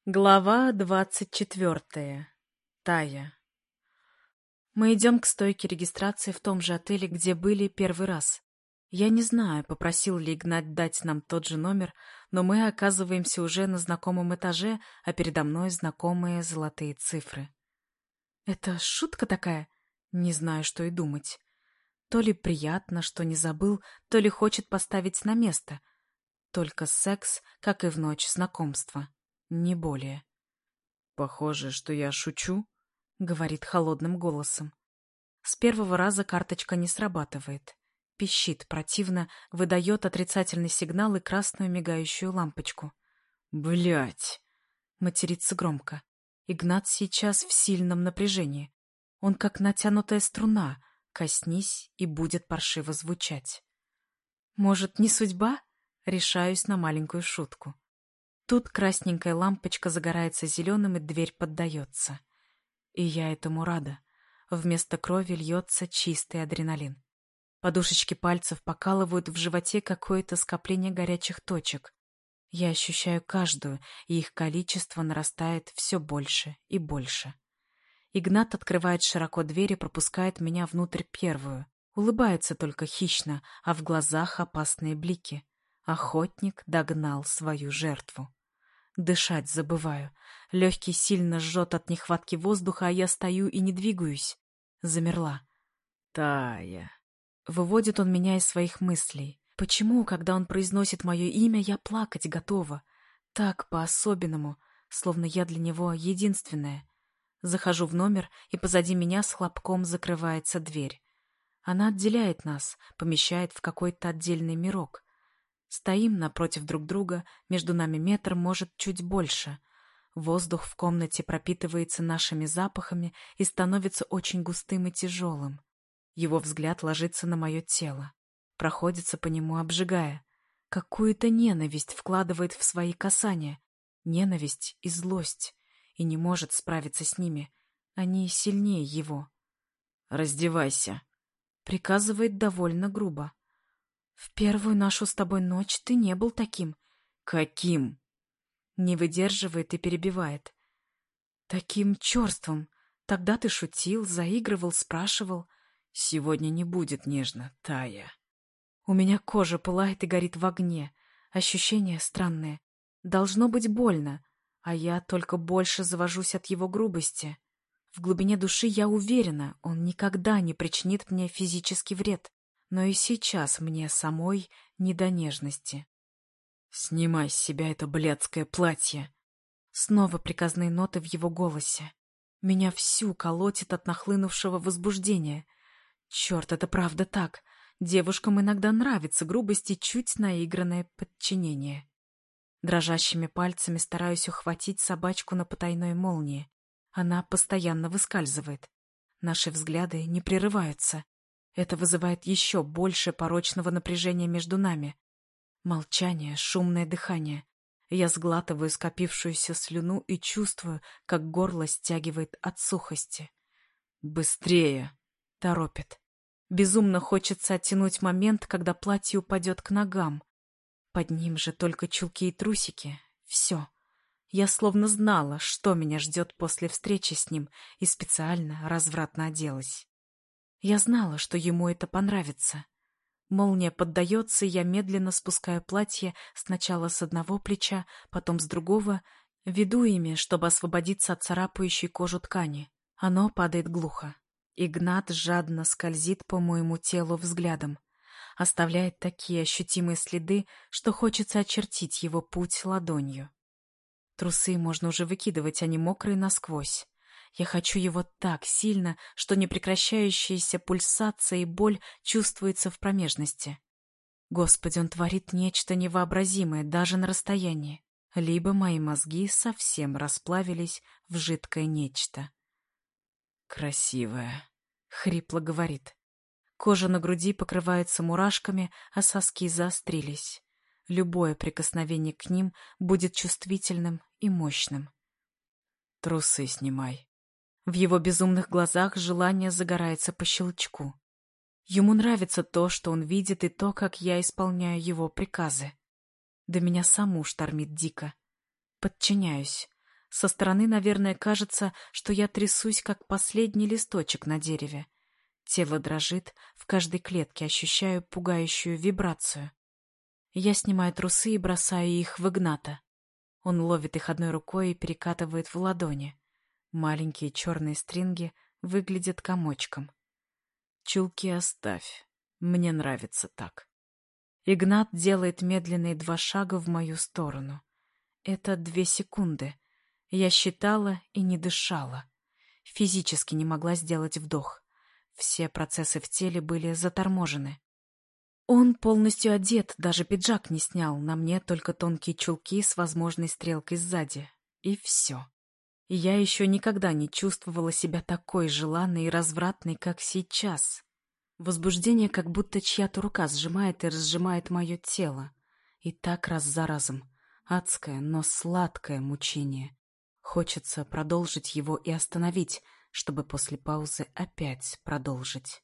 Глава 24. Тая. Мы идем к стойке регистрации в том же отеле, где были первый раз. Я не знаю, попросил ли Игнат дать нам тот же номер, но мы оказываемся уже на знакомом этаже, а передо мной знакомые золотые цифры. Это шутка такая? Не знаю, что и думать. То ли приятно, что не забыл, то ли хочет поставить на место. Только секс, как и в ночь знакомства. Не более. «Похоже, что я шучу», — говорит холодным голосом. С первого раза карточка не срабатывает. Пищит противно, выдает отрицательный сигнал и красную мигающую лампочку. «Блядь!» — матерится громко. Игнат сейчас в сильном напряжении. Он как натянутая струна, коснись и будет паршиво звучать. «Может, не судьба?» — решаюсь на маленькую шутку. Тут красненькая лампочка загорается зеленым, и дверь поддается. И я этому рада. Вместо крови льется чистый адреналин. Подушечки пальцев покалывают в животе какое-то скопление горячих точек. Я ощущаю каждую, и их количество нарастает все больше и больше. Игнат открывает широко дверь и пропускает меня внутрь первую. Улыбается только хищно, а в глазах опасные блики. Охотник догнал свою жертву. Дышать забываю. Легкий сильно жжет от нехватки воздуха, а я стою и не двигаюсь. Замерла. «Тая». Выводит он меня из своих мыслей. Почему, когда он произносит мое имя, я плакать готова? Так, по-особенному, словно я для него единственная. Захожу в номер, и позади меня с хлопком закрывается дверь. Она отделяет нас, помещает в какой-то отдельный мирок. Стоим напротив друг друга, между нами метр, может, чуть больше. Воздух в комнате пропитывается нашими запахами и становится очень густым и тяжелым. Его взгляд ложится на мое тело, проходится по нему, обжигая. Какую-то ненависть вкладывает в свои касания. Ненависть и злость. И не может справиться с ними. Они сильнее его. «Раздевайся», — приказывает довольно грубо. «В первую нашу с тобой ночь ты не был таким». «Каким?» Не выдерживает и перебивает. «Таким черством. Тогда ты шутил, заигрывал, спрашивал. Сегодня не будет нежно, Тая». У меня кожа пылает и горит в огне. Ощущения странные. Должно быть больно, а я только больше завожусь от его грубости. В глубине души я уверена, он никогда не причинит мне физический вред. Но и сейчас мне самой не до нежности. «Снимай с себя это блядское платье!» Снова приказные ноты в его голосе. Меня всю колотит от нахлынувшего возбуждения. Черт, это правда так. Девушкам иногда нравится грубость и чуть наигранное подчинение. Дрожащими пальцами стараюсь ухватить собачку на потайной молнии. Она постоянно выскальзывает. Наши взгляды не прерываются. Это вызывает еще больше порочного напряжения между нами. Молчание, шумное дыхание. Я сглатываю скопившуюся слюну и чувствую, как горло стягивает от сухости. «Быстрее!» — торопит. Безумно хочется оттянуть момент, когда платье упадет к ногам. Под ним же только чулки и трусики. Все. Я словно знала, что меня ждет после встречи с ним, и специально развратно оделась. Я знала, что ему это понравится. Молния поддается, и я медленно спускаю платье сначала с одного плеча, потом с другого, веду ими, чтобы освободиться от царапающей кожу ткани. Оно падает глухо. Игнат жадно скользит по моему телу взглядом. Оставляет такие ощутимые следы, что хочется очертить его путь ладонью. Трусы можно уже выкидывать, они мокрые насквозь. Я хочу его так сильно, что непрекращающаяся пульсация и боль чувствуется в промежности. Господи, он творит нечто невообразимое даже на расстоянии. Либо мои мозги совсем расплавились в жидкое нечто. «Красивая», — хрипло говорит. Кожа на груди покрывается мурашками, а соски заострились. Любое прикосновение к ним будет чувствительным и мощным. «Трусы снимай». В его безумных глазах желание загорается по щелчку. Ему нравится то, что он видит, и то, как я исполняю его приказы. Да меня саму штормит дико. Подчиняюсь. Со стороны, наверное, кажется, что я трясусь, как последний листочек на дереве. Тело дрожит, в каждой клетке ощущаю пугающую вибрацию. Я снимаю трусы и бросаю их в Игната. Он ловит их одной рукой и перекатывает в ладони. Маленькие черные стринги выглядят комочком. Чулки оставь. Мне нравится так. Игнат делает медленные 2 шага в мою сторону. Это 2 секунды. Я считала и не дышала. Физически не могла сделать вдох. Все процессы в теле были заторможены. Он полностью одет, даже пиджак не снял, на мне только тонкие чулки с возможной стрелкой сзади. И все. Я еще никогда не чувствовала себя такой желанной и развратной, как сейчас. Возбуждение, как будто чья-то рука сжимает и разжимает мое тело. И так раз за разом. Адское, но сладкое мучение. Хочется продолжить его и остановить, чтобы после паузы опять продолжить.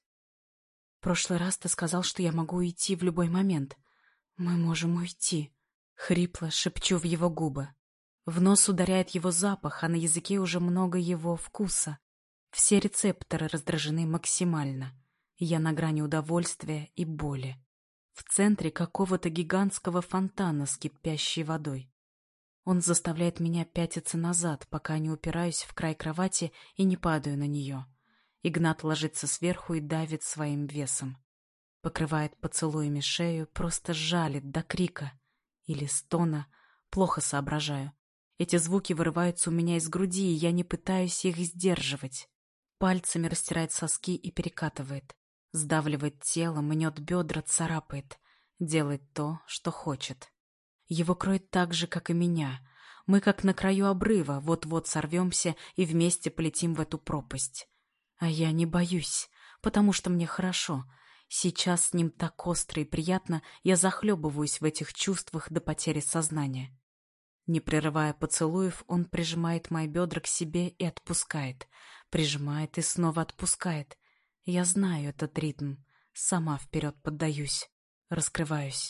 В прошлый раз ты сказал, что я могу уйти в любой момент. Мы можем уйти. Хрипло шепчу в его губы. В нос ударяет его запах, а на языке уже много его вкуса. Все рецепторы раздражены максимально. Я на грани удовольствия и боли. В центре какого-то гигантского фонтана с кипящей водой. Он заставляет меня пятиться назад, пока не упираюсь в край кровати и не падаю на нее. Игнат ложится сверху и давит своим весом. Покрывает поцелуями шею, просто жалит до крика. Или стона. Плохо соображаю. Эти звуки вырываются у меня из груди, и я не пытаюсь их сдерживать. Пальцами растирает соски и перекатывает. Сдавливает тело, мнет бедра, царапает. Делает то, что хочет. Его кроет так же, как и меня. Мы как на краю обрыва, вот-вот сорвемся и вместе полетим в эту пропасть. А я не боюсь, потому что мне хорошо. Сейчас с ним так остро и приятно, я захлебываюсь в этих чувствах до потери сознания. Не прерывая поцелуев, он прижимает мои бедра к себе и отпускает. Прижимает и снова отпускает. Я знаю этот ритм. Сама вперед поддаюсь. Раскрываюсь.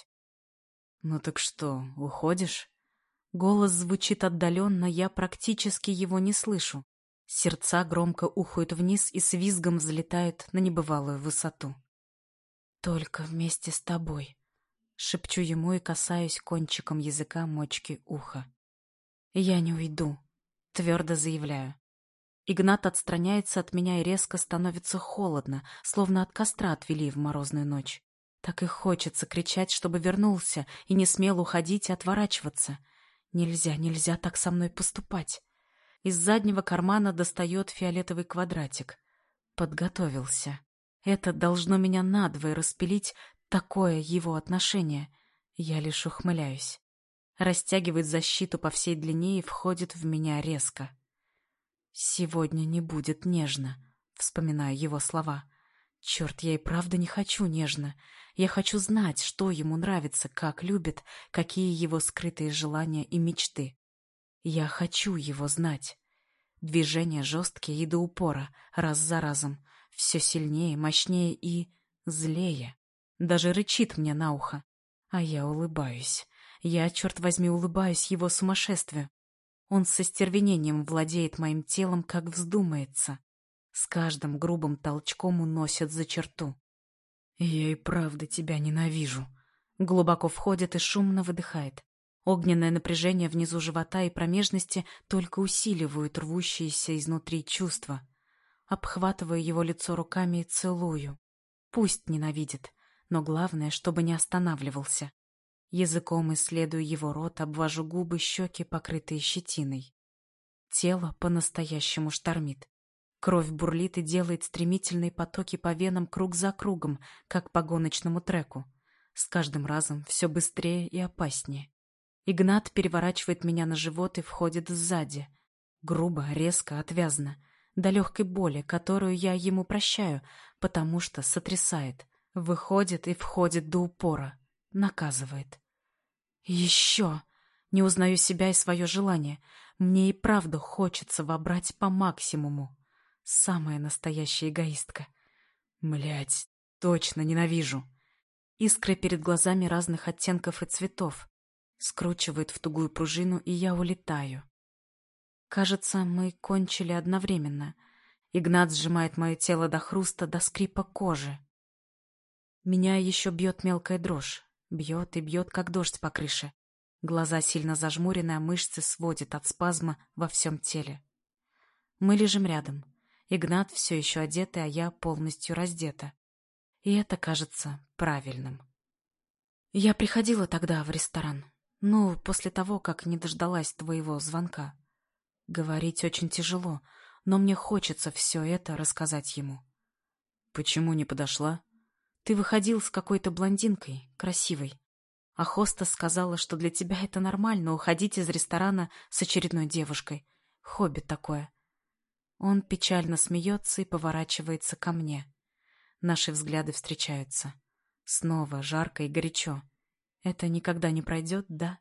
«Ну так что, уходишь?» Голос звучит отдаленно, я практически его не слышу. Сердца громко ухают вниз и с визгом взлетают на небывалую высоту. «Только вместе с тобой», — шепчу ему и касаюсь кончиком языка мочки уха. «Я не уйду», — твердо заявляю. Игнат отстраняется от меня и резко становится холодно, словно от костра отвели в морозную ночь. Так и хочется кричать, чтобы вернулся, и не смел уходить и отворачиваться. Нельзя, нельзя так со мной поступать. Из заднего кармана достает фиолетовый квадратик. Подготовился. Это должно меня надвое распилить, такое его отношение. Я лишь ухмыляюсь. Растягивает защиту по всей длине и входит в меня резко. «Сегодня не будет нежно», — вспоминаю его слова. «Черт, я и правда не хочу нежно. Я хочу знать, что ему нравится, как любит, какие его скрытые желания и мечты. Я хочу его знать». Движения жесткие и до упора, раз за разом. Все сильнее, мощнее и злее. Даже рычит мне на ухо. А я улыбаюсь. Я, черт возьми, улыбаюсь его сумасшествию. Он со стервенением владеет моим телом, как вздумается. С каждым грубым толчком уносит за черту. «Я и правда тебя ненавижу». Глубоко входит и шумно выдыхает. Огненное напряжение внизу живота и промежности только усиливают рвущиеся изнутри чувства. Обхватываю его лицо руками и целую. Пусть ненавидит, но главное, чтобы не останавливался. Языком исследую его рот, обвожу губы, щеки, покрытые щетиной. Тело по-настоящему штормит. Кровь бурлит и делает стремительные потоки по венам круг за кругом, как по гоночному треку. С каждым разом все быстрее и опаснее. Игнат переворачивает меня на живот и входит сзади. Грубо, резко, отвязно. До легкой боли, которую я ему прощаю, потому что сотрясает. Выходит и входит до упора. Наказывает. Еще! Не узнаю себя и свое желание. Мне и правда хочется вобрать по максимуму. Самая настоящая эгоистка. Млять, точно ненавижу. Искры перед глазами разных оттенков и цветов. Скручивает в тугую пружину, и я улетаю. Кажется, мы кончили одновременно. Игнат сжимает мое тело до хруста, до скрипа кожи. Меня еще бьет мелкая дрожь. Бьет и бьет, как дождь по крыше. Глаза сильно зажмурены, а мышцы сводят от спазма во всем теле. Мы лежим рядом. Игнат все еще одетый, а я полностью раздета. И это кажется правильным. Я приходила тогда в ресторан. После того, как не дождалась твоего звонка. Говорить очень тяжело, но мне хочется все это рассказать ему. Почему не подошла? Ты выходил с какой-то блондинкой, красивой. А хостес сказала, что для тебя это нормально уходить из ресторана с очередной девушкой. Хобби такое. Он печально смеется и поворачивается ко мне. Наши взгляды встречаются. Снова жарко и горячо. Это никогда не пройдет, да?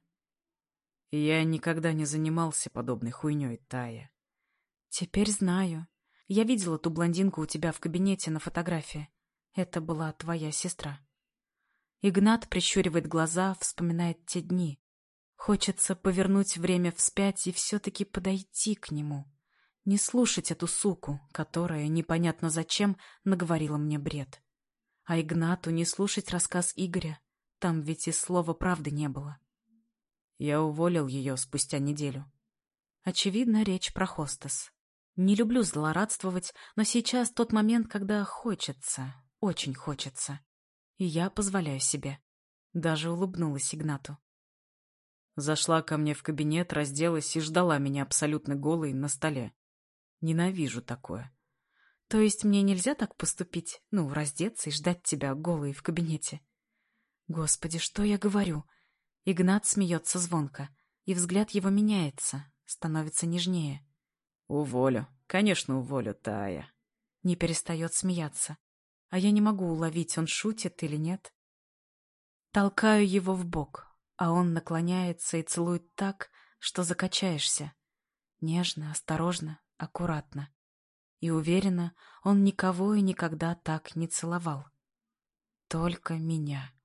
Я никогда не занимался подобной хуйней, Тая. Теперь знаю. Я видела ту блондинку у тебя в кабинете на фотографии. Это была твоя сестра. Игнат прищуривает глаза, вспоминает те дни. Хочется повернуть время вспять и все-таки подойти к нему. Не слушать эту суку, которая, непонятно зачем, наговорила мне бред. А Игнату не слушать рассказ Игоря. Там ведь и слова правды не было. Я уволил ее спустя неделю. Очевидно, речь про хостес. Не люблю злорадствовать, но сейчас тот момент, когда хочется, очень хочется. И я позволяю себе. Даже улыбнулась Игнату. Зашла ко мне в кабинет, разделась и ждала меня абсолютно голой на столе. Ненавижу такое. То есть мне нельзя так поступить? Раздеться и ждать тебя голой в кабинете? Господи, что я говорю? Игнат смеется звонко, и взгляд его меняется, становится нежнее. Уволю. Конечно, уволю, Тая. Не перестает смеяться. А я не могу уловить, он шутит или нет. Толкаю его в бок, а он наклоняется и целует так, что закачаешься. Нежно, осторожно, аккуратно. И уверена, он никого и никогда так не целовал. Только меня.